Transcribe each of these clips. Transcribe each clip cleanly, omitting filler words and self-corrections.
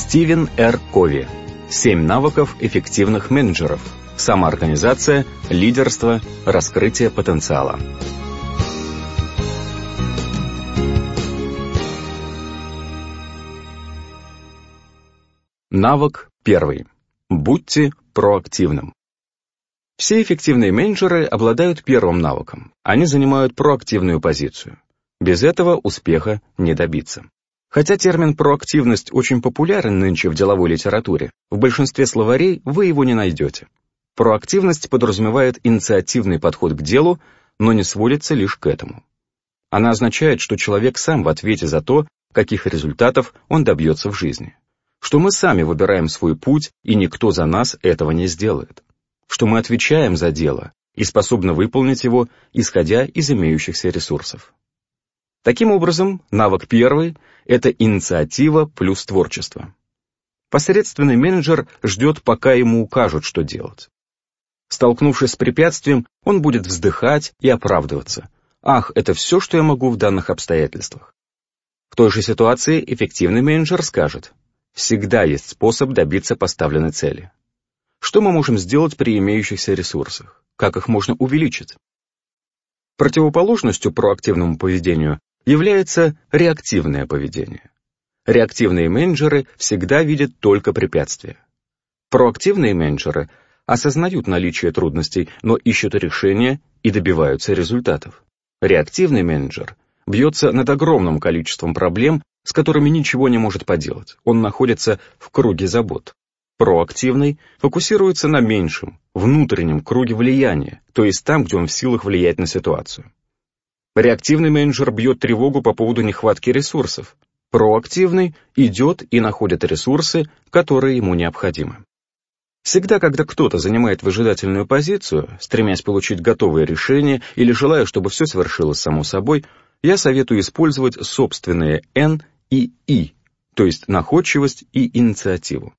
Стивен Р. Кови. 7 навыков эффективных менеджеров. Самоорганизация, лидерство, раскрытие потенциала. Навык 1. Будьте проактивным. Все эффективные менеджеры обладают первым навыком. Они занимают проактивную позицию. Без этого успеха не добиться. Хотя термин «проактивность» очень популярен нынче в деловой литературе, в большинстве словарей вы его не найдете. Проактивность подразумевает инициативный подход к делу, но не сводится лишь к этому. Она означает, что человек сам в ответе за то, каких результатов он добьется в жизни. Что мы сами выбираем свой путь, и никто за нас этого не сделает. Что мы отвечаем за дело и способны выполнить его, исходя из имеющихся ресурсов. Таким образом, навык 1 – это инициатива плюс творчество. Посредственный менеджер ждет, пока ему укажут, что делать. Столкнувшись с препятствием, он будет вздыхать и оправдываться. «Ах, это все, что я могу в данных обстоятельствах». В той же ситуации эффективный менеджер скажет: «Всегда есть способ добиться поставленной цели». Что мы можем сделать при имеющихся ресурсах? Как их можно увеличить? Противоположностью проактивному поведению является реактивное поведение. Реактивные менеджеры всегда видят только препятствия. Проактивные менеджеры осознают наличие трудностей, но ищут решения и добиваются результатов. Реактивный менеджер бьется над огромным количеством проблем, с которыми ничего не может поделать. Он находится в круге забот. Проактивный фокусируется на меньшем, внутреннем круге влияния, то есть там, где он в силах влиять на ситуацию. Реактивный менеджер бьет тревогу по поводу нехватки ресурсов. Проактивный идет и находит ресурсы, которые ему необходимы. Всегда, когда кто-то занимает выжидательную позицию, стремясь получить готовое решение или желая, чтобы все свершилось само собой, я советую использовать собственные Н и И, то есть находчивость и инициативу.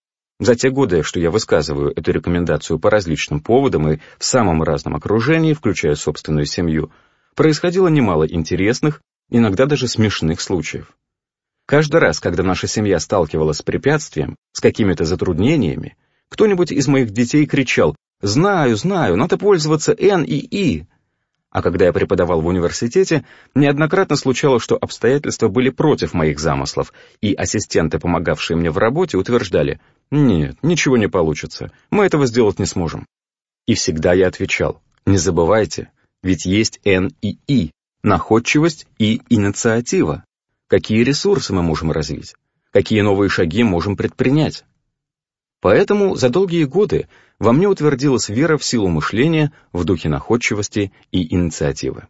За те годы, что я высказываю эту рекомендацию по различным поводам и в самом разном окружении, включая собственную семью, происходило немало интересных, иногда даже смешных случаев. Каждый раз, когда наша семья сталкивалась с препятствием, с какими-то затруднениями, кто-нибудь из моих детей кричал: «Знаю, надо пользоваться Н и И». А когда я преподавал в университете, неоднократно случалось, что обстоятельства были против моих замыслов, и ассистенты, помогавшие мне в работе, утверждали: «Нет, ничего не получится, мы этого сделать не сможем». И всегда я отвечал: «Не забывайте, ведь есть Н и И, находчивость и инициатива. Какие ресурсы мы можем развить? Какие новые шаги можем предпринять?» Поэтому за долгие годы во мне утвердилась вера в силу мышления в духе находчивости и инициативы.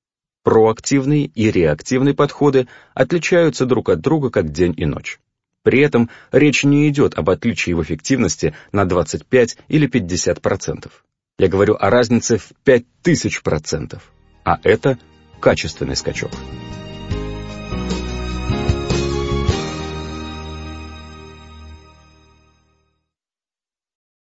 Проактивный и реактивный подходы отличаются друг от друга как день и ночь. При этом речь не идет об отличии в эффективности на 25 или 50%. Я говорю о разнице в 5000%, а это качественный скачок.